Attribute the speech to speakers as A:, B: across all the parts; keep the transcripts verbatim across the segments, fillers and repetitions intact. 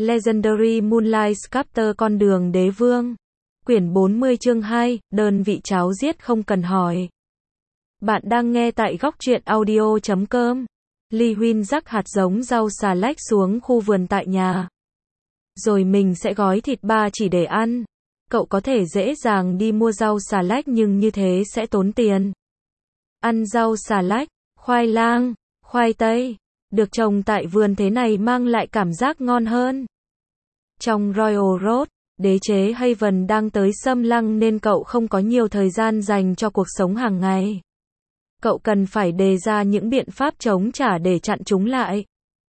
A: Legendary Moonlight Sculptor con đường đế vương. Quyển bốn mươi chương hai, đơn vị cháo giết không cần hỏi. Bạn đang nghe tại góc truyện audio chấm com. Lee Huynh rắc hạt giống rau xà lách xuống khu vườn tại nhà. Rồi mình sẽ gói thịt ba chỉ để ăn. Cậu có thể dễ dàng đi mua rau xà lách nhưng như thế sẽ tốn tiền. Ăn rau xà lách, khoai lang, khoai tây, được trồng tại vườn thế này mang lại cảm giác ngon hơn. Trong Royal Road, đế chế Haven đang tới xâm lăng nên cậu không có nhiều thời gian dành cho cuộc sống hàng ngày. Cậu cần phải đề ra những biện pháp chống trả để chặn chúng lại.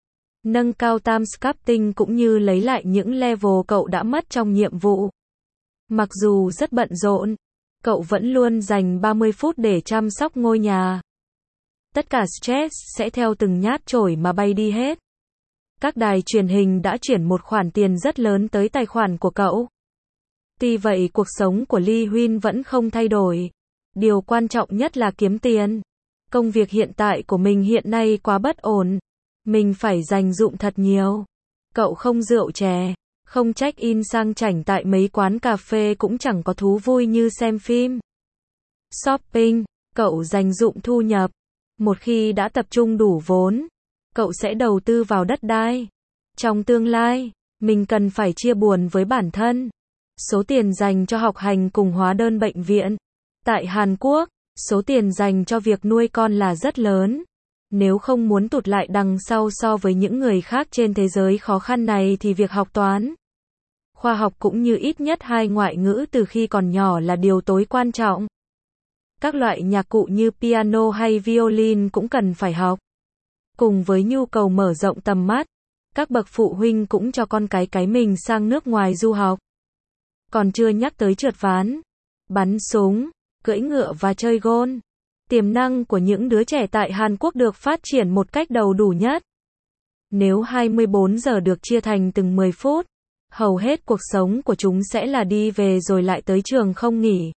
A: Nâng cao time sculpting cũng như lấy lại những level cậu đã mất trong nhiệm vụ. Mặc dù rất bận rộn, cậu vẫn luôn dành ba mươi phút để chăm sóc ngôi nhà. Tất cả stress sẽ theo từng nhát chổi mà bay đi hết. Các đài truyền hình đã chuyển một khoản tiền rất lớn tới tài khoản của cậu. Tuy vậy cuộc sống của Lee Huynh vẫn không thay đổi. Điều quan trọng nhất là kiếm tiền. Công việc hiện tại của mình hiện nay quá bất ổn. Mình phải dành dụm thật nhiều. Cậu không rượu chè, không check-in sang chảnh tại mấy quán cà phê cũng chẳng có thú vui như xem phim. Shopping, cậu dành dụm thu nhập. Một khi đã tập trung đủ vốn, cậu sẽ đầu tư vào đất đai. Trong tương lai, mình cần phải chia buồn với bản thân. Số tiền dành cho học hành cùng hóa đơn bệnh viện. Tại Hàn Quốc, số tiền dành cho việc nuôi con là rất lớn. Nếu không muốn tụt lại đằng sau so với những người khác trên thế giới khó khăn này thì việc học toán, khoa học cũng như ít nhất hai ngoại ngữ từ khi còn nhỏ là điều tối quan trọng. Các loại nhạc cụ như piano hay violin cũng cần phải học. Cùng với nhu cầu mở rộng tầm mắt, các bậc phụ huynh cũng cho con cái cái mình sang nước ngoài du học. Còn chưa nhắc tới trượt ván, bắn súng, cưỡi ngựa và chơi golf. Tiềm năng của những đứa trẻ tại Hàn Quốc được phát triển một cách đầy đủ nhất. Nếu hai mươi bốn giờ được chia thành từng mười phút, hầu hết cuộc sống của chúng sẽ là đi về rồi lại tới trường không nghỉ.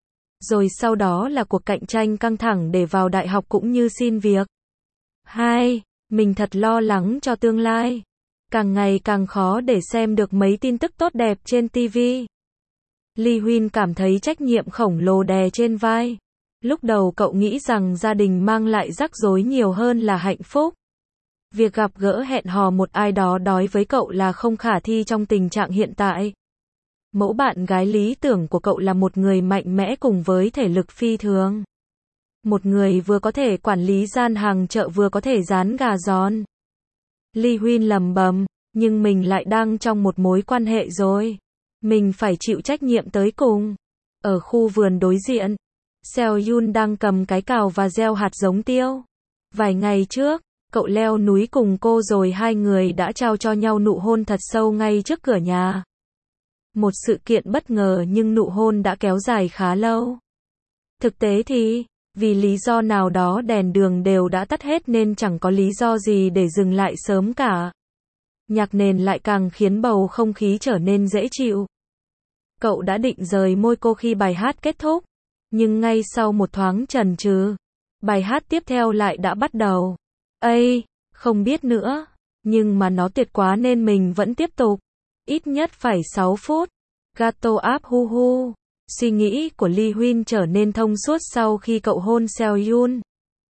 A: Rồi sau đó là cuộc cạnh tranh căng thẳng để vào đại học cũng như xin việc. Hai, mình thật lo lắng cho tương lai. Càng ngày càng khó để xem được mấy tin tức tốt đẹp trên ti vi. Lee Huynh cảm thấy trách nhiệm khổng lồ đè trên vai. Lúc đầu cậu nghĩ rằng gia đình mang lại rắc rối nhiều hơn là hạnh phúc. Việc gặp gỡ hẹn hò một ai đó đối với cậu là không khả thi trong tình trạng hiện tại. Mẫu bạn gái lý tưởng của cậu là một người mạnh mẽ cùng với thể lực phi thường. Một người vừa có thể quản lý gian hàng chợ vừa có thể rán gà giòn. Lee Huynh lầm bầm, nhưng mình lại đang trong một mối quan hệ rồi. Mình phải chịu trách nhiệm tới cùng. Ở khu vườn đối diện, Seo Yun đang cầm cái cào và gieo hạt giống tiêu. Vài ngày trước, cậu leo núi cùng cô rồi hai người đã trao cho nhau nụ hôn thật sâu ngay trước cửa nhà. Một sự kiện bất ngờ nhưng nụ hôn đã kéo dài khá lâu. Thực tế thì, vì lý do nào đó đèn đường đều đã tắt hết nên chẳng có lý do gì để dừng lại sớm cả. Nhạc nền lại càng khiến bầu không khí trở nên dễ chịu. Cậu đã định rời môi cô khi bài hát kết thúc. Nhưng ngay sau một thoáng chần chừ, bài hát tiếp theo lại đã bắt đầu. Ây, không biết nữa, nhưng mà nó tuyệt quá nên mình vẫn tiếp tục. Ít nhất phải sáu phút. Gato áp hu hu. Suy nghĩ của Lee Huynh trở nên thông suốt sau khi cậu hôn Seo Yun.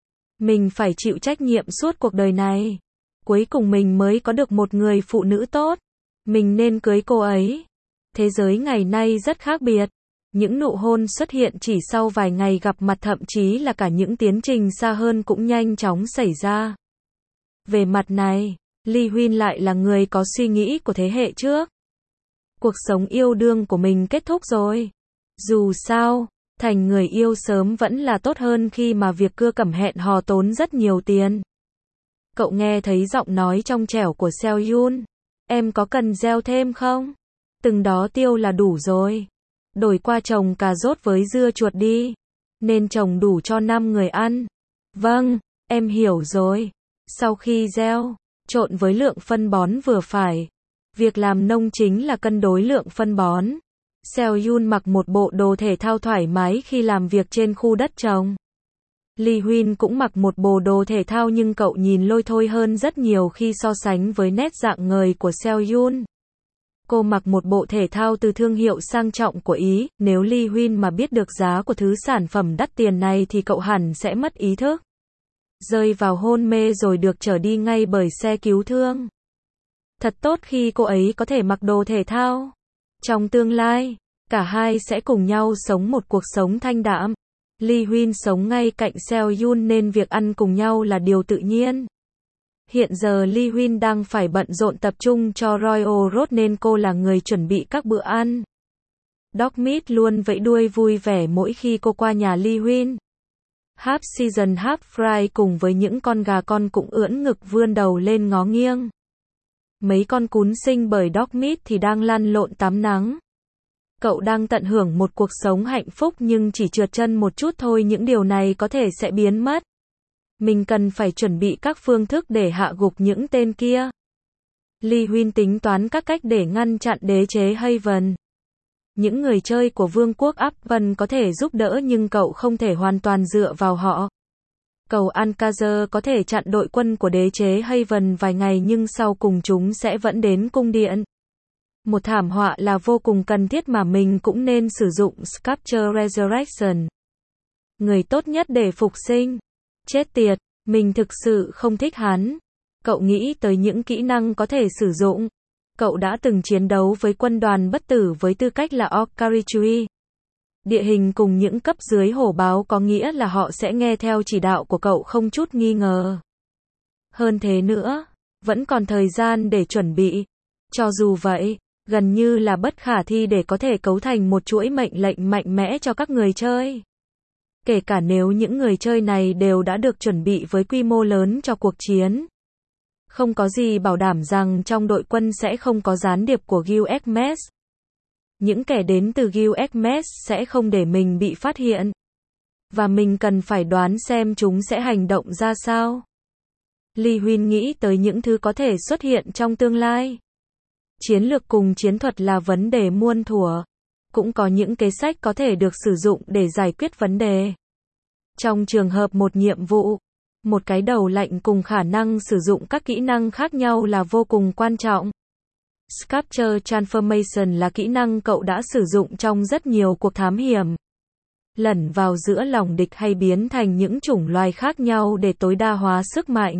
A: Mình phải chịu trách nhiệm suốt cuộc đời này. Cuối cùng mình mới có được một người phụ nữ tốt. Mình nên cưới cô ấy. Thế giới ngày nay rất khác biệt. Những nụ hôn xuất hiện chỉ sau vài ngày gặp mặt, thậm chí là cả những tiến trình xa hơn cũng nhanh chóng xảy ra. Về mặt này, Lee Huynh lại là người có suy nghĩ của thế hệ trước. Cuộc sống yêu đương của mình kết thúc rồi. Dù sao, thành người yêu sớm vẫn là tốt hơn khi mà việc cưa cẩm hẹn hò tốn rất nhiều tiền. Cậu nghe thấy giọng nói trong trẻo của Seo Yun. Em có cần gieo thêm không? Từng đó tiêu là đủ rồi. Đổi qua trồng cà rốt với dưa chuột đi. Nên trồng đủ cho năm người ăn. Vâng, em hiểu rồi. Sau khi gieo, trộn với lượng phân bón vừa phải. Việc làm nông chính là cân đối lượng phân bón. Seo Yun mặc một bộ đồ thể thao thoải mái khi làm việc trên khu đất trồng. Lee Huynh cũng mặc một bộ đồ thể thao nhưng cậu nhìn lôi thôi hơn rất nhiều khi so sánh với nét dạng ngời của Seo Yun. Cô mặc một bộ thể thao từ thương hiệu sang trọng của Ý, nếu Lee Huynh mà biết được giá của thứ sản phẩm đắt tiền này thì cậu hẳn sẽ mất ý thức. Rơi vào hôn mê rồi được chở đi ngay bởi xe cứu thương. Thật tốt khi cô ấy có thể mặc đồ thể thao. Trong tương lai, cả hai sẽ cùng nhau sống một cuộc sống thanh đạm. Lee Huynh sống ngay cạnh Seo Yoon nên việc ăn cùng nhau là điều tự nhiên. Hiện giờ Lee Huynh đang phải bận rộn tập trung cho Royal Road nên cô là người chuẩn bị các bữa ăn. Dog Meat luôn vẫy đuôi vui vẻ mỗi khi cô qua nhà Lee Huynh. Half Season Half Fry cùng với những con gà con cũng ưỡn ngực vươn đầu lên ngó nghiêng. Mấy con cún sinh bởi Dog Meat thì đang lăn lộn tắm nắng. Cậu đang tận hưởng một cuộc sống hạnh phúc nhưng chỉ trượt chân một chút thôi những điều này có thể sẽ biến mất. Mình cần phải chuẩn bị các phương thức để hạ gục những tên kia. Lee Huynh tính toán các cách để ngăn chặn đế chế Haven. Những người chơi của vương quốc Upton có thể giúp đỡ nhưng cậu không thể hoàn toàn dựa vào họ. Cầu Alcazar có thể chặn đội quân của đế chế Haven vài ngày nhưng sau cùng chúng sẽ vẫn đến cung điện. Một thảm họa là vô cùng cần thiết mà mình cũng nên sử dụng Sculpture Resurrection. Người tốt nhất để phục sinh. Chết tiệt, mình thực sự không thích hắn. Cậu nghĩ tới những kỹ năng có thể sử dụng. Cậu đã từng chiến đấu với quân đoàn bất tử với tư cách là Orcarichui. Địa hình cùng những cấp dưới hổ báo có nghĩa là họ sẽ nghe theo chỉ đạo của cậu không chút nghi ngờ. Hơn thế nữa, vẫn còn thời gian để chuẩn bị. Cho dù vậy, gần như là bất khả thi để có thể cấu thành một chuỗi mệnh lệnh mạnh mẽ cho các người chơi. Kể cả nếu những người chơi này đều đã được chuẩn bị với quy mô lớn cho cuộc chiến. Không có gì bảo đảm rằng trong đội quân sẽ không có gián điệp của Guild Hermes. Những kẻ đến từ Guild Hermes sẽ không để mình bị phát hiện. Và mình cần phải đoán xem chúng sẽ hành động ra sao. Lee Huynh nghĩ tới những thứ có thể xuất hiện trong tương lai. Chiến lược cùng chiến thuật là vấn đề muôn thuở. Cũng có những kế sách có thể được sử dụng để giải quyết vấn đề. Trong trường hợp một nhiệm vụ, một cái đầu lạnh cùng khả năng sử dụng các kỹ năng khác nhau là vô cùng quan trọng. Sculpture Transformation là kỹ năng cậu đã sử dụng trong rất nhiều cuộc thám hiểm. Lẩn vào giữa lòng địch hay biến thành những chủng loài khác nhau để tối đa hóa sức mạnh.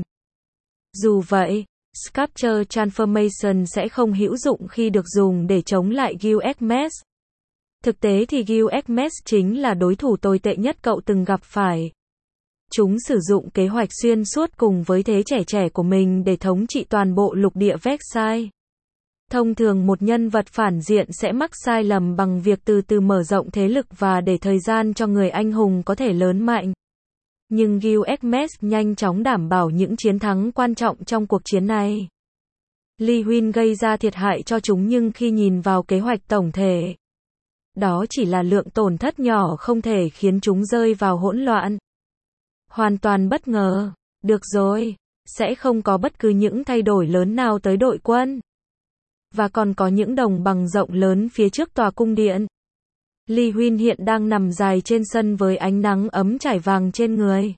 A: Dù vậy, Sculpture Transformation sẽ không hữu dụng khi được dùng để chống lại Guild Hermes. Thực tế thì Guild Hermes chính là đối thủ tồi tệ nhất cậu từng gặp phải. Chúng sử dụng kế hoạch xuyên suốt cùng với thế trẻ trẻ của mình để thống trị toàn bộ lục địa Versailles. Thông thường một nhân vật phản diện sẽ mắc sai lầm bằng việc từ từ mở rộng thế lực và để thời gian cho người anh hùng có thể lớn mạnh. Nhưng Guild Hermes nhanh chóng đảm bảo những chiến thắng quan trọng trong cuộc chiến này. Lee Huynh gây ra thiệt hại cho chúng nhưng khi nhìn vào kế hoạch tổng thể, đó chỉ là lượng tổn thất nhỏ không thể khiến chúng rơi vào hỗn loạn. Hoàn toàn bất ngờ. Được rồi, sẽ không có bất cứ những thay đổi lớn nào tới đội quân. Và còn có những đồng bằng rộng lớn phía trước tòa cung điện. Lee Huynh hiện đang nằm dài trên sân với ánh nắng ấm trải vàng trên người.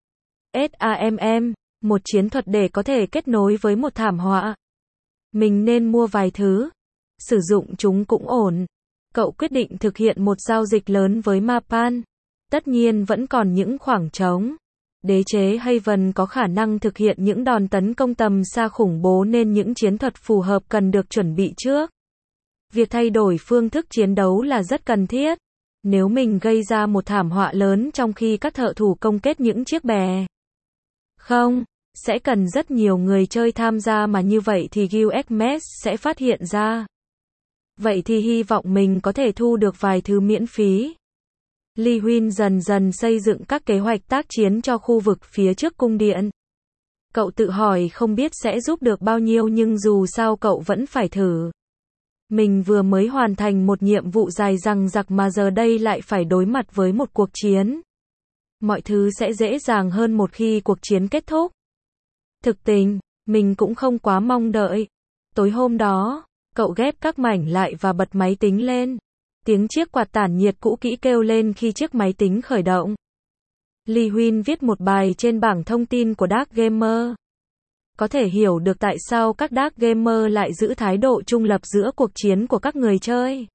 A: SAMM, một chiến thuật để có thể kết nối với một thảm họa. Mình nên mua vài thứ. Sử dụng chúng cũng ổn. Cậu quyết định thực hiện một giao dịch lớn với Mapan. Tất nhiên vẫn còn những khoảng trống. Đế chế Haven có khả năng thực hiện những đòn tấn công tầm xa khủng bố nên những chiến thuật phù hợp cần được chuẩn bị trước. Việc thay đổi phương thức chiến đấu là rất cần thiết. Nếu mình gây ra một thảm họa lớn trong khi các thợ thủ công kết những chiếc bè. Không, sẽ cần rất nhiều người chơi tham gia mà như vậy thì Guild Hermes sẽ phát hiện ra. Vậy thì hy vọng mình có thể thu được vài thứ miễn phí. Lee Huynh dần dần xây dựng các kế hoạch tác chiến cho khu vực phía trước cung điện. Cậu tự hỏi không biết sẽ giúp được bao nhiêu nhưng dù sao cậu vẫn phải thử. Mình vừa mới hoàn thành một nhiệm vụ dài dằng dặc mà giờ đây lại phải đối mặt với một cuộc chiến. Mọi thứ sẽ dễ dàng hơn một khi cuộc chiến kết thúc. Thực tình, mình cũng không quá mong đợi. Tối hôm đó, cậu ghép các mảnh lại và bật máy tính lên. Tiếng chiếc quạt tản nhiệt cũ kỹ kêu lên khi chiếc máy tính khởi động. Lee Huynh viết một bài trên bảng thông tin của Dark Gamer. có thể hiểu được tại sao các dark gamer lại giữ thái độ trung lập giữa cuộc chiến của các người chơi.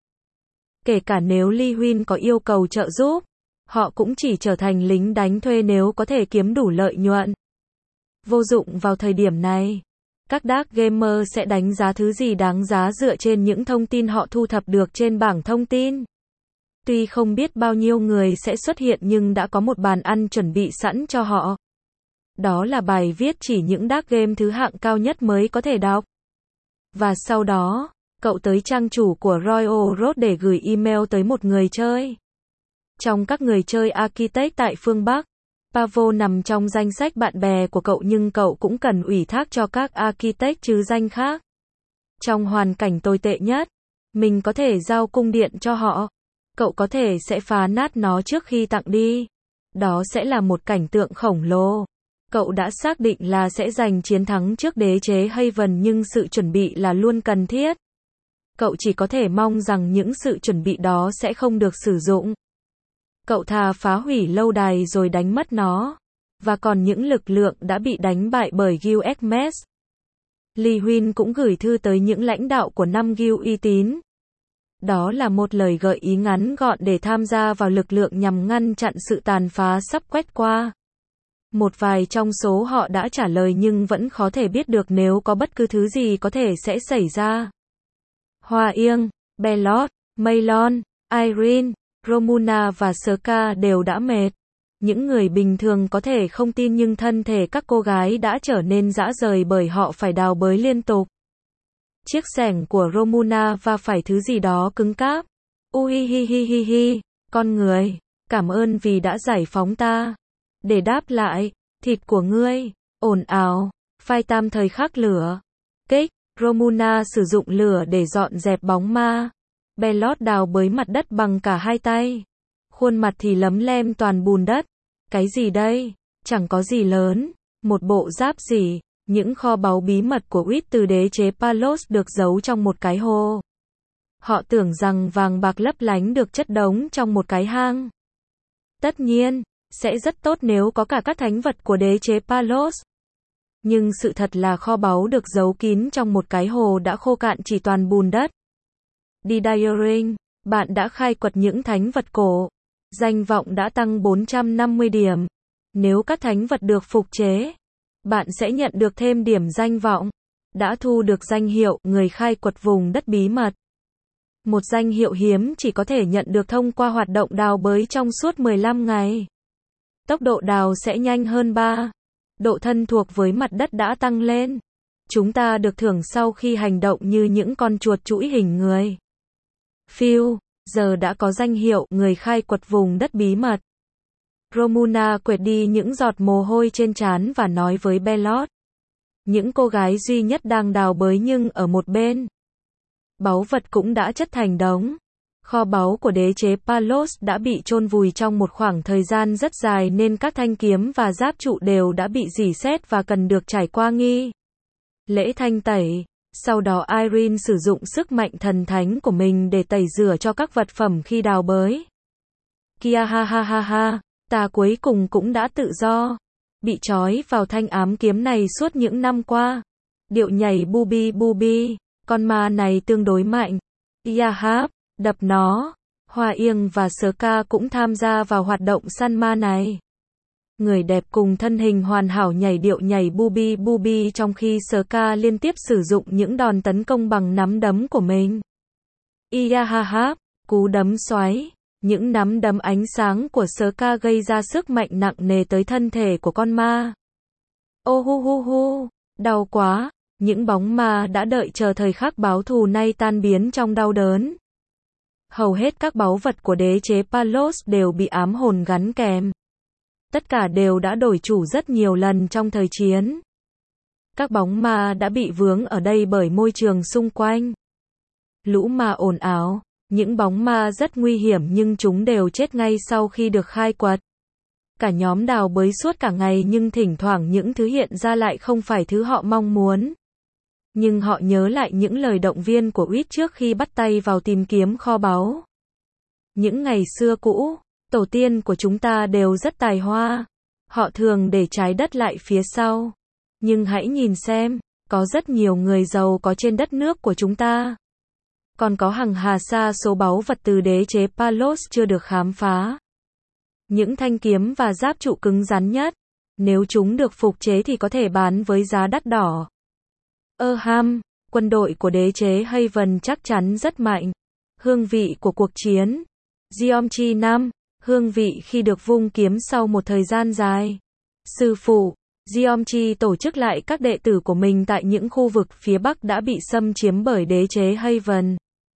A: Kể cả nếu Lee Huynh có yêu cầu trợ giúp, họ cũng chỉ trở thành lính đánh thuê nếu có thể kiếm đủ lợi nhuận. Vô dụng vào thời điểm này, các dark gamer sẽ đánh giá thứ gì đáng giá dựa trên những thông tin họ thu thập được trên bảng thông tin. Tuy không biết bao nhiêu người sẽ xuất hiện nhưng đã có một bàn ăn chuẩn bị sẵn cho họ. Đó là bài viết chỉ những dark game thứ hạng cao nhất mới có thể đọc. Và sau đó, cậu tới trang chủ của Royal Road để gửi email tới một người chơi. Trong các người chơi Architect tại phương Bắc, Pavo nằm trong danh sách bạn bè của cậu nhưng cậu cũng cần ủy thác cho các Architect chứ danh khác. Trong hoàn cảnh tồi tệ nhất, mình có thể giao cung điện cho họ. Cậu có thể sẽ phá nát nó trước khi tặng đi. Đó sẽ là một cảnh tượng khổng lồ. Cậu đã xác định là sẽ giành chiến thắng trước đế chế Haven nhưng sự chuẩn bị là luôn cần thiết. Cậu chỉ có thể mong rằng những sự chuẩn bị đó sẽ không được sử dụng. Cậu thà phá hủy lâu đài rồi đánh mất nó. Và còn những lực lượng đã bị đánh bại bởi Guild Hermes. Lee Huynh cũng gửi thư tới những lãnh đạo của năm guild uy tín. Đó là một lời gợi ý ngắn gọn để tham gia vào lực lượng nhằm ngăn chặn sự tàn phá sắp quét qua. Một vài trong số họ đã trả lời nhưng vẫn khó thể biết được nếu có bất cứ thứ gì có thể sẽ xảy ra. Hoa Yên, Bellot, Maylon, Irene, Romuna và Serka đều đã mệt. Những người bình thường có thể không tin nhưng thân thể các cô gái đã trở nên rã rời bởi họ phải đào bới liên tục. Chiếc xẻng của Romuna va phải thứ gì đó cứng cáp. Ui hi hi hi hi, con người, cảm ơn vì đã giải phóng ta. Để đáp lại, thịt của ngươi, ồn ào, phai tam thời khắc lửa. Kích, Romuna sử dụng lửa để dọn dẹp bóng ma. Bellot đào bới mặt đất bằng cả hai tay. Khuôn mặt thì lấm lem toàn bùn đất. Cái gì đây? Chẳng có gì lớn. Một bộ giáp gì? Những kho báu bí mật của Wit từ đế chế Palos được giấu trong một cái hồ. Họ tưởng rằng vàng bạc lấp lánh được chất đống trong một cái hang. Tất nhiên, sẽ rất tốt nếu có cả các thánh vật của đế chế Palos. Nhưng sự thật là kho báu được giấu kín trong một cái hồ đã khô cạn chỉ toàn bùn đất. Đi Diaring, bạn đã khai quật những thánh vật cổ. Danh vọng đã tăng bốn trăm năm mươi điểm. Nếu các thánh vật được phục chế, bạn sẽ nhận được thêm điểm danh vọng. Đã thu được danh hiệu người khai quật vùng đất bí mật. Một danh hiệu hiếm chỉ có thể nhận được thông qua hoạt động đào bới trong suốt mười lăm ngày. Tốc độ đào sẽ nhanh hơn ba. Độ thân thuộc với mặt đất đã tăng lên. Chúng ta được thưởng sau khi hành động như những con chuột chuỗi hình người. Phiêu, giờ đã có danh hiệu người khai quật vùng đất bí mật. Romuna quệt đi những giọt mồ hôi trên trán và nói với Bellot. Những cô gái duy nhất đang đào bới nhưng ở một bên. Báu vật cũng đã chất thành đống. Kho báu của đế chế Palos đã bị chôn vùi trong một khoảng thời gian rất dài nên các thanh kiếm và giáp trụ đều đã bị rỉ sét và cần được trải qua nghi lễ thanh tẩy. Sau đó Irene sử dụng sức mạnh thần thánh của mình để tẩy rửa cho các vật phẩm khi đào bới. Kia ha ha ha ha, ta cuối cùng cũng đã tự do. Bị trói vào thanh ám kiếm này suốt những năm qua. Điệu nhảy bubi bubi, con ma này tương đối mạnh. Yahab, đập nó. Hoa Yên và Serka cũng tham gia vào hoạt động săn ma này. Người đẹp cùng thân hình hoàn hảo nhảy điệu nhảy bubi bubi trong khi Serka liên tiếp sử dụng những đòn tấn công bằng nắm đấm của mình. Yahab, cú đấm xoáy. Những nắm đấm ánh sáng của Serka gây ra sức mạnh nặng nề tới thân thể của con ma. Ô hu hu hu, đau quá. Những bóng ma đã đợi chờ thời khắc báo thù nay tan biến trong đau đớn. Hầu hết các báu vật của đế chế Palos đều bị ám hồn gắn kèm. Tất cả đều đã đổi chủ rất nhiều lần trong thời chiến. Các bóng ma đã bị vướng ở đây bởi môi trường xung quanh. Lũ ma ồn ào, những bóng ma rất nguy hiểm nhưng chúng đều chết ngay sau khi được khai quật. Cả nhóm đào bới suốt cả ngày nhưng thỉnh thoảng những thứ hiện ra lại không phải thứ họ mong muốn. Nhưng họ nhớ lại những lời động viên của Wit trước khi bắt tay vào tìm kiếm kho báu. Những ngày xưa cũ, tổ tiên của chúng ta đều rất tài hoa. Họ thường để trái đất lại phía sau. Nhưng hãy nhìn xem, có rất nhiều người giàu có trên đất nước của chúng ta. Còn có hằng hà sa số báu vật từ đế chế Palos chưa được khám phá. Những thanh kiếm và giáp trụ cứng rắn nhất, nếu chúng được phục chế thì có thể bán với giá đắt đỏ. Erham, quân đội của đế chế Haven chắc chắn rất mạnh. Hương vị của cuộc chiến. Geomchi năm, hương vị khi được vung kiếm sau một thời gian dài. Sư phụ, Geomchi tổ chức lại các đệ tử của mình tại những khu vực phía Bắc đã bị xâm chiếm bởi đế chế Haven.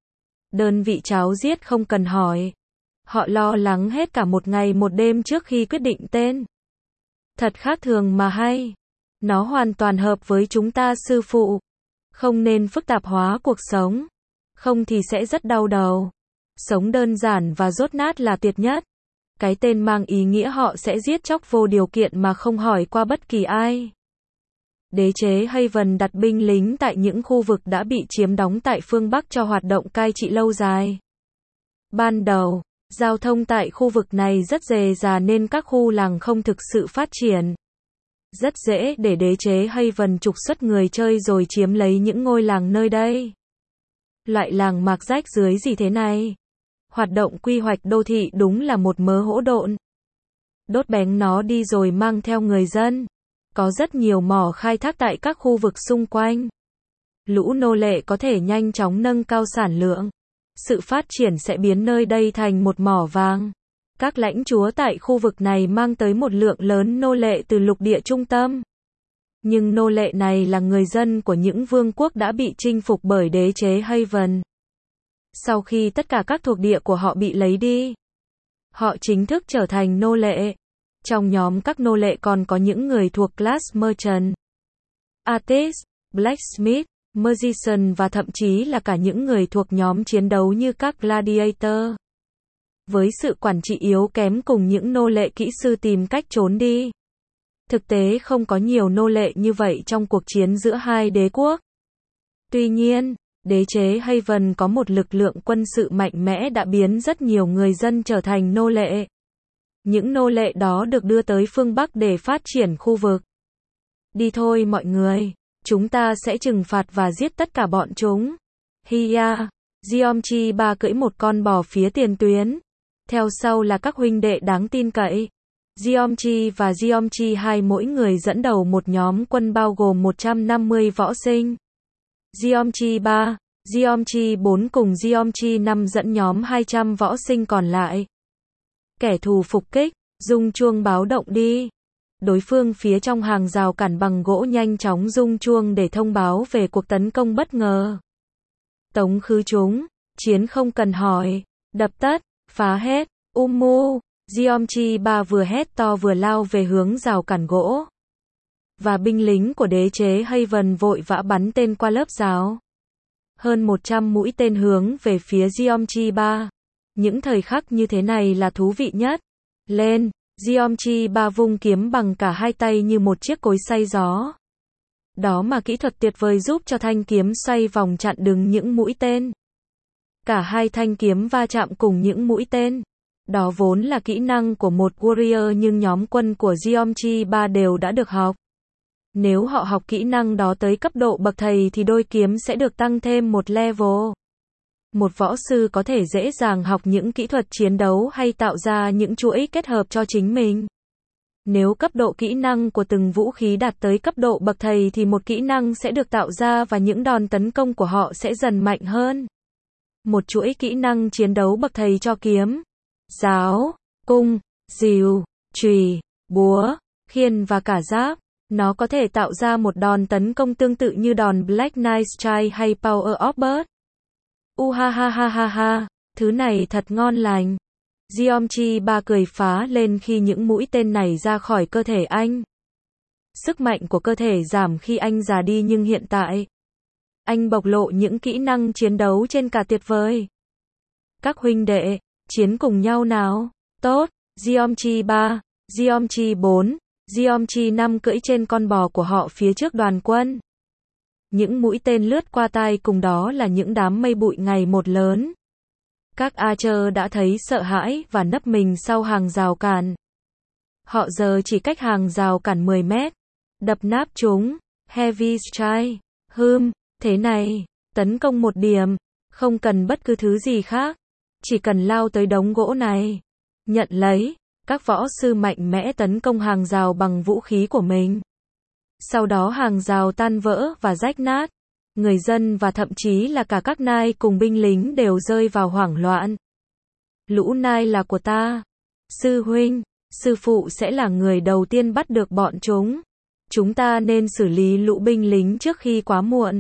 A: Đơn vị cháo giết không cần hỏi. Họ lo lắng hết cả một ngày một đêm trước khi quyết định tên. Thật khác thường mà hay. Nó hoàn toàn hợp với chúng ta sư phụ. Không nên phức tạp hóa cuộc sống. Không thì sẽ rất đau đầu. Sống đơn giản và dốt nát là tuyệt nhất. Cái tên mang ý nghĩa họ sẽ giết chóc vô điều kiện mà không hỏi qua bất kỳ ai. Đế chế Haven đặt binh lính tại những khu vực đã bị chiếm đóng tại phương Bắc cho hoạt động cai trị lâu dài. Ban đầu, giao thông tại khu vực này rất dề dà nên các khu làng không thực sự phát triển. Rất dễ để đế chế Haven trục xuất người chơi rồi chiếm lấy những ngôi làng nơi đây. Loại làng mạc rách rưới gì thế này? Hoạt động quy hoạch đô thị đúng là một mớ hỗn độn. Đốt bén nó đi rồi mang theo người dân. Có rất nhiều mỏ khai thác tại các khu vực xung quanh. Lũ nô lệ có thể nhanh chóng nâng cao sản lượng. Sự phát triển sẽ biến nơi đây thành một mỏ vàng. Các lãnh chúa tại khu vực này mang tới một lượng lớn nô lệ từ lục địa trung tâm. Nhưng nô lệ này là người dân của những vương quốc đã bị chinh phục bởi đế chế Haven. Sau khi tất cả các thuộc địa của họ bị lấy đi, họ chính thức trở thành nô lệ. Trong nhóm các nô lệ còn có những người thuộc class merchant, artist, blacksmith, magician và thậm chí là cả những người thuộc nhóm chiến đấu như các gladiator. Với sự quản trị yếu kém cùng những nô lệ kỹ sư tìm cách trốn đi. Thực tế không có nhiều nô lệ như vậy trong cuộc chiến giữa hai đế quốc. Tuy nhiên, đế chế Haven có một lực lượng quân sự mạnh mẽ đã biến rất nhiều người dân trở thành nô lệ. Những nô lệ đó được đưa tới phương Bắc để phát triển khu vực. Đi thôi mọi người, chúng ta sẽ trừng phạt và giết tất cả bọn chúng. Hiya, Geomchi ba cưỡi một con bò phía tiền tuyến. Theo sau là các huynh đệ đáng tin cậy. Geomchi và Geomchi hai mỗi người dẫn đầu một nhóm quân bao gồm một trăm năm mươi võ sinh. Geomchi ba, Geomchi bốn cùng Geomchi năm dẫn nhóm hai trăm võ sinh còn lại. Kẻ thù phục kích, rung chuông báo động đi. Đối phương phía trong hàng rào cản bằng gỗ nhanh chóng rung chuông để thông báo về cuộc tấn công bất ngờ. Tống khứ chúng, chiến không cần hỏi, đập tất, phá hết, Umu, Geomchi ba vừa hét to vừa lao về hướng rào cản gỗ. Và binh lính của đế chế Haven vội vã bắn tên qua lớp rào. Hơn một trăm mũi tên hướng về phía Geomchi ba. Những thời khắc như thế này là thú vị nhất. Lên, Geomchi ba vung kiếm bằng cả hai tay như một chiếc cối xay gió. Đó mà kỹ thuật tuyệt vời giúp cho thanh kiếm xoay vòng chặn đứng những mũi tên. Cả hai thanh kiếm va chạm cùng những mũi tên. Đó vốn là kỹ năng của một warrior nhưng nhóm quân của Geomchi ba đều đã được học. Nếu họ học kỹ năng đó tới cấp độ bậc thầy thì đôi kiếm sẽ được tăng thêm một level. Một võ sư có thể dễ dàng học những kỹ thuật chiến đấu hay tạo ra những chuỗi kết hợp cho chính mình. Nếu cấp độ kỹ năng của từng vũ khí đạt tới cấp độ bậc thầy thì một kỹ năng sẽ được tạo ra và những đòn tấn công của họ sẽ dần mạnh hơn. Một chuỗi kỹ năng chiến đấu bậc thầy cho kiếm, giáo, cung, rìu, chùy, búa, khiên và cả giáp. Nó có thể tạo ra một đòn tấn công tương tự như đòn Black Knight Strike hay Power of Bird. Uhahahaha, thứ này thật ngon lành. Geomchi ba cười phá lên khi những mũi tên này ra khỏi cơ thể anh. Sức mạnh của cơ thể giảm khi anh già đi nhưng hiện tại, anh bộc lộ những kỹ năng chiến đấu trên cả tuyệt vời. Các huynh đệ, chiến cùng nhau nào. Tốt, Geomchi ba, Geomchi bốn, Geomchi năm cưỡi trên con bò của họ phía trước đoàn quân. Những mũi tên lướt qua tai cùng đó là những đám mây bụi ngày một lớn. Các archer đã thấy sợ hãi và nấp mình sau hàng rào cản. Họ giờ chỉ cách hàng rào cản mười mét. Đập nát chúng. Heavy strike. Hừm, thế này. Tấn công một điểm. Không cần bất cứ thứ gì khác. Chỉ cần lao tới đống gỗ này. Nhận lấy. Các võ sư mạnh mẽ tấn công hàng rào bằng vũ khí của mình. Sau đó hàng rào tan vỡ và rách nát. Người dân và thậm chí là cả các nai cùng binh lính đều rơi vào hoảng loạn. Lũ nai là của ta. Sư huynh, sư phụ sẽ là người đầu tiên bắt được bọn chúng. Chúng ta nên xử lý lũ binh lính trước khi quá muộn.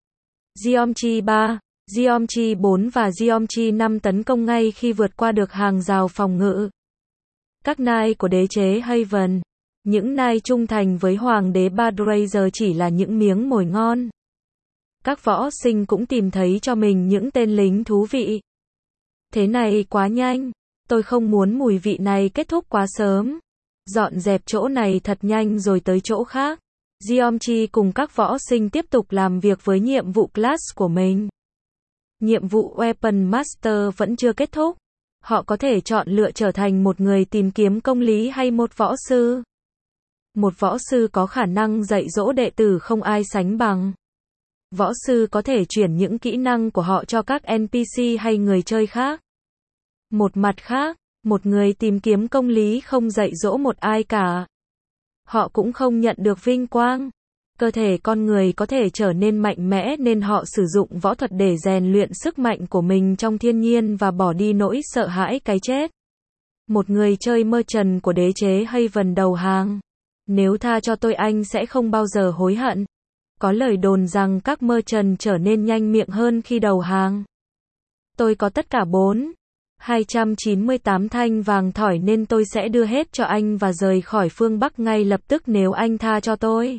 A: Geomchi ba, Geomchi bốn và Geomchi năm tấn công ngay khi vượt qua được hàng rào phòng ngự. Các nai của đế chế Haven, những nai trung thành với hoàng đế Badray giờ chỉ là những miếng mồi ngon. Các võ sinh cũng tìm thấy cho mình những tên lính thú vị. Thế này quá nhanh, tôi không muốn mùi vị này kết thúc quá sớm. Dọn dẹp chỗ này thật nhanh rồi tới chỗ khác. Geomchi cùng các võ sinh tiếp tục làm việc với nhiệm vụ class của mình. Nhiệm vụ Weapon Master vẫn chưa kết thúc. Họ có thể chọn lựa trở thành một người tìm kiếm công lý hay một võ sư. Một võ sư có khả năng dạy dỗ đệ tử không ai sánh bằng. Võ sư có thể chuyển những kỹ năng của họ cho các en pê xê hay người chơi khác. Một mặt khác, một người tìm kiếm công lý không dạy dỗ một ai cả. Họ cũng không nhận được vinh quang. Cơ thể con người có thể trở nên mạnh mẽ nên họ sử dụng võ thuật để rèn luyện sức mạnh của mình trong thiên nhiên và bỏ đi nỗi sợ hãi cái chết. Một người chơi merchant của đế chế Haven đầu hàng. Nếu tha cho tôi anh sẽ không bao giờ hối hận. Có lời đồn rằng các merchant trở nên nhanh miệng hơn khi đầu hàng. Tôi có tất cả bốn hai trăm chín mươi tám thanh vàng thỏi nên tôi sẽ đưa hết cho anh và rời khỏi phương Bắc ngay lập tức nếu anh tha cho tôi.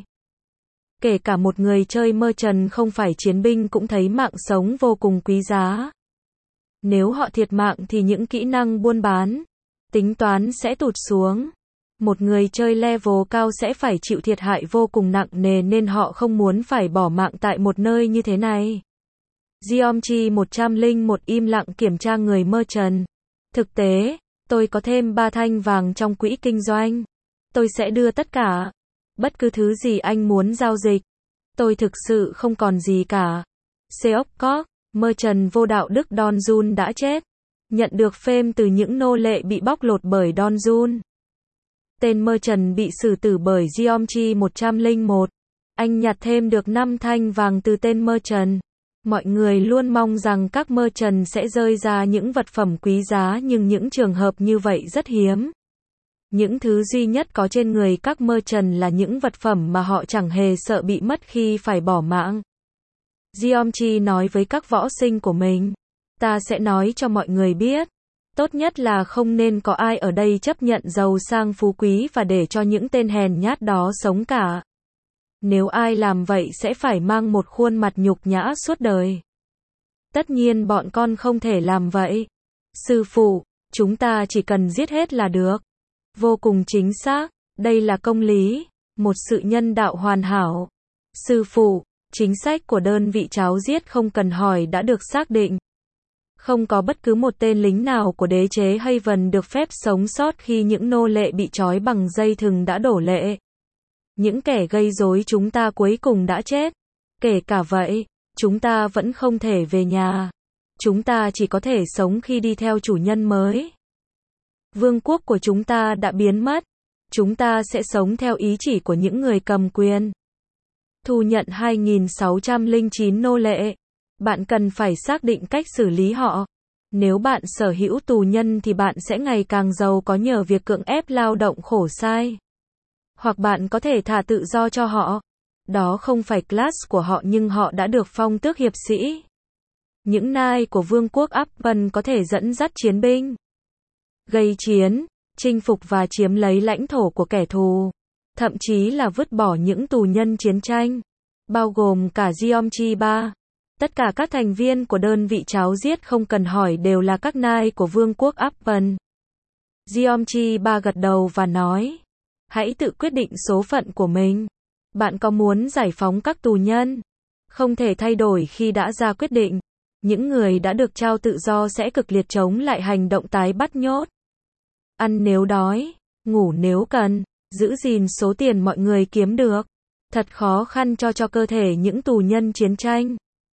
A: Kể cả một người chơi merchant không phải chiến binh cũng thấy mạng sống vô cùng quý giá. Nếu họ thiệt mạng thì những kỹ năng buôn bán, tính toán sẽ tụt xuống. Một người chơi level cao sẽ phải chịu thiệt hại vô cùng nặng nề nên họ không muốn phải bỏ mạng tại một nơi như thế này. Geomchi một trăm lẻ một im lặng kiểm tra người merchant. Thực tế, tôi có thêm ba thanh vàng trong quỹ kinh doanh. Tôi sẽ đưa tất cả. Bất cứ thứ gì anh muốn giao dịch. Tôi thực sự không còn gì cả. Seokok, merchant vô đạo đức Don Jun đã chết. Nhận được fame từ những nô lệ bị bóc lột bởi Don Jun. Tên merchant bị xử tử bởi Geomchi một trăm lẻ một. Anh nhặt thêm được năm thanh vàng từ tên merchant. Mọi người luôn mong rằng các merchant sẽ rơi ra những vật phẩm quý giá nhưng những trường hợp như vậy rất hiếm. Những thứ duy nhất có trên người các merchant là những vật phẩm mà họ chẳng hề sợ bị mất khi phải bỏ mạng. Geomchi nói với các võ sinh của mình. Ta sẽ nói cho mọi người biết. Tốt nhất là không nên có ai ở đây chấp nhận giàu sang phú quý và để cho những tên hèn nhát đó sống cả. Nếu ai làm vậy sẽ phải mang một khuôn mặt nhục nhã suốt đời. Tất nhiên bọn con không thể làm vậy. Sư phụ, chúng ta chỉ cần giết hết là được. Vô cùng chính xác, đây là công lý, một sự nhân đạo hoàn hảo. Sư phụ, chính sách của đơn vị cháo giết không cần hỏi đã được xác định. Không có bất cứ một tên lính nào của đế chế Haven được phép sống sót khi những nô lệ bị trói bằng dây thừng đã đổ lệ. Những kẻ gây rối chúng ta cuối cùng đã chết. Kể cả vậy, chúng ta vẫn không thể về nhà. Chúng ta chỉ có thể sống khi đi theo chủ nhân mới. Vương quốc của chúng ta đã biến mất. Chúng ta sẽ sống theo ý chỉ của những người cầm quyền. Thu nhận hai nghìn sáu trăm lẻ chín nô lệ. Bạn cần phải xác định cách xử lý họ. Nếu bạn sở hữu tù nhân thì bạn sẽ ngày càng giàu có nhờ việc cưỡng ép lao động khổ sai. Hoặc bạn có thể thả tự do cho họ. Đó không phải class của họ nhưng họ đã được phong tước hiệp sĩ. Những nai của vương quốc Upton có thể dẫn dắt chiến binh, gây chiến, chinh phục và chiếm lấy lãnh thổ của kẻ thù. Thậm chí là vứt bỏ những tù nhân chiến tranh. Bao gồm cả Geomchi ba. Tất cả các thành viên của đơn vị cháo giết không cần hỏi đều là các nai của vương quốc Upton. Geomchi ba gật đầu và nói. Hãy tự quyết định số phận của mình. Bạn có muốn giải phóng các tù nhân? Không thể thay đổi khi đã ra quyết định. Những người đã được trao tự do sẽ cực liệt chống lại hành động tái bắt nhốt. Ăn nếu đói, ngủ nếu cần, giữ gìn số tiền mọi người kiếm được. Thật khó khăn cho cho cơ thể những tù nhân chiến tranh.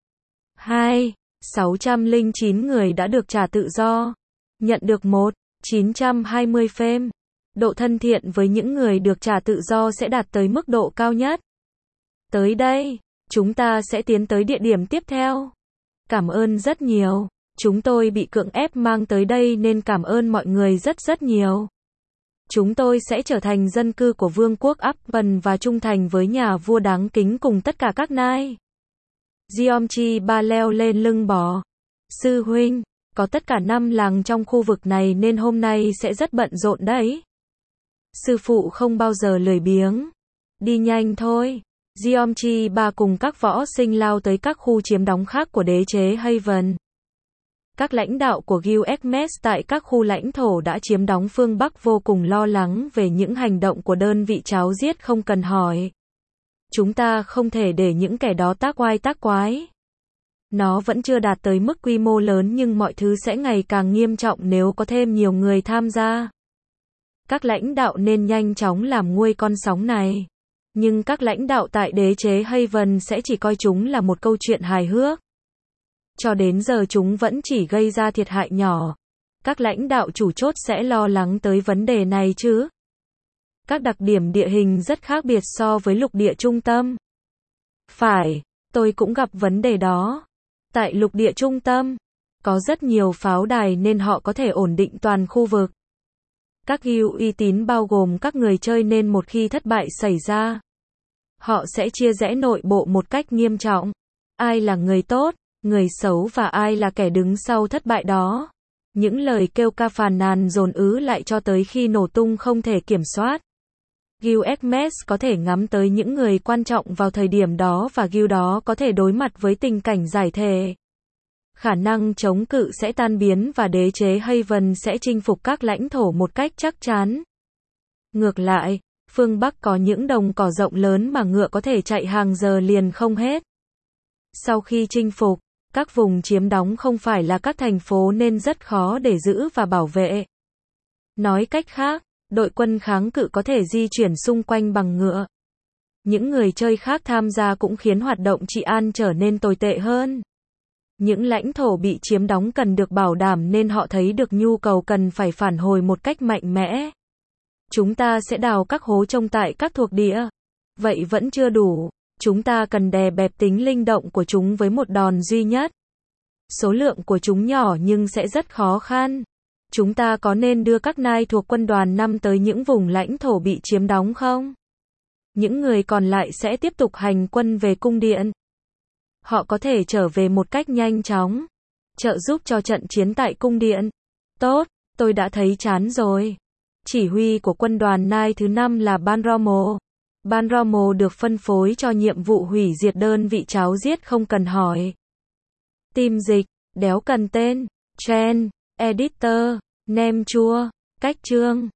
A: hai. sáu trăm lẻ chín người đã được trả tự do. Nhận được một nghìn chín trăm hai mươi phêm. Độ thân thiện với những người được trả tự do sẽ đạt tới mức độ cao nhất. Tới đây, chúng ta sẽ tiến tới địa điểm tiếp theo. Cảm ơn rất nhiều. Chúng tôi bị cưỡng ép mang tới đây nên cảm ơn mọi người rất rất nhiều. Chúng tôi sẽ trở thành dân cư của vương quốc Upton và trung thành với nhà vua đáng kính cùng tất cả các nai. Giomchi Ba leo lên lưng bò. Sư huynh, có tất cả năm làng trong khu vực này nên hôm nay sẽ rất bận rộn đấy. Sư phụ không bao giờ lười biếng. Đi nhanh thôi. Giomchi Ba cùng các võ sinh lao tới các khu chiếm đóng khác của đế chế Haven. Các lãnh đạo của Gilgamesh tại các khu lãnh thổ đã chiếm đóng phương Bắc vô cùng lo lắng về những hành động của đơn vị cháo giết không cần hỏi. Chúng ta không thể để những kẻ đó tác oai tác quái. Nó vẫn chưa đạt tới mức quy mô lớn nhưng mọi thứ sẽ ngày càng nghiêm trọng nếu có thêm nhiều người tham gia. Các lãnh đạo nên nhanh chóng làm nguôi con sóng này. Nhưng các lãnh đạo tại đế chế Haven sẽ chỉ coi chúng là một câu chuyện hài hước. Cho đến giờ chúng vẫn chỉ gây ra thiệt hại nhỏ. Các lãnh đạo chủ chốt sẽ lo lắng tới vấn đề này chứ. Các đặc điểm địa hình rất khác biệt so với lục địa trung tâm. Phải, tôi cũng gặp vấn đề đó. Tại lục địa trung tâm, có rất nhiều pháo đài nên họ có thể ổn định toàn khu vực. Các guild uy tín bao gồm các người chơi nên một khi thất bại xảy ra, họ sẽ chia rẽ nội bộ một cách nghiêm trọng. Ai là người tốt, người xấu và ai là kẻ đứng sau thất bại đó. Những lời kêu ca phàn nàn dồn ứ lại cho tới khi nổ tung không thể kiểm soát. Gilgamesh có thể ngắm tới những người quan trọng vào thời điểm đó và guild đó có thể đối mặt với tình cảnh giải thể. Khả năng chống cự sẽ tan biến và đế chế Haven sẽ chinh phục các lãnh thổ một cách chắc chắn. Ngược lại, phương Bắc có những đồng cỏ rộng lớn mà ngựa có thể chạy hàng giờ liền không hết. Sau khi chinh phục, các vùng chiếm đóng không phải là các thành phố nên rất khó để giữ và bảo vệ. Nói cách khác, đội quân kháng cự có thể di chuyển xung quanh bằng ngựa. Những người chơi khác tham gia cũng khiến hoạt động trị an trở nên tồi tệ hơn. Những lãnh thổ bị chiếm đóng cần được bảo đảm nên họ thấy được nhu cầu cần phải phản hồi một cách mạnh mẽ. Chúng ta sẽ đào các hố trông tại các thuộc địa. Vậy vẫn chưa đủ. Chúng ta cần đè bẹp tính linh động của chúng với một đòn duy nhất. Số lượng của chúng nhỏ nhưng sẽ rất khó khăn. Chúng ta có nên đưa các nai thuộc quân đoàn năm tới những vùng lãnh thổ bị chiếm đóng không? Những người còn lại sẽ tiếp tục hành quân về cung điện. Họ có thể trở về một cách nhanh chóng, trợ giúp cho trận chiến tại cung điện. Tốt, tôi đã thấy chán rồi. Chỉ huy của quân đoàn nai thứ năm là Banromo. Banromo được phân phối cho nhiệm vụ hủy diệt đơn vị cháo giết không cần hỏi. Tìm dịch, đéo cần tên, trend, editor, name chua, cách chương.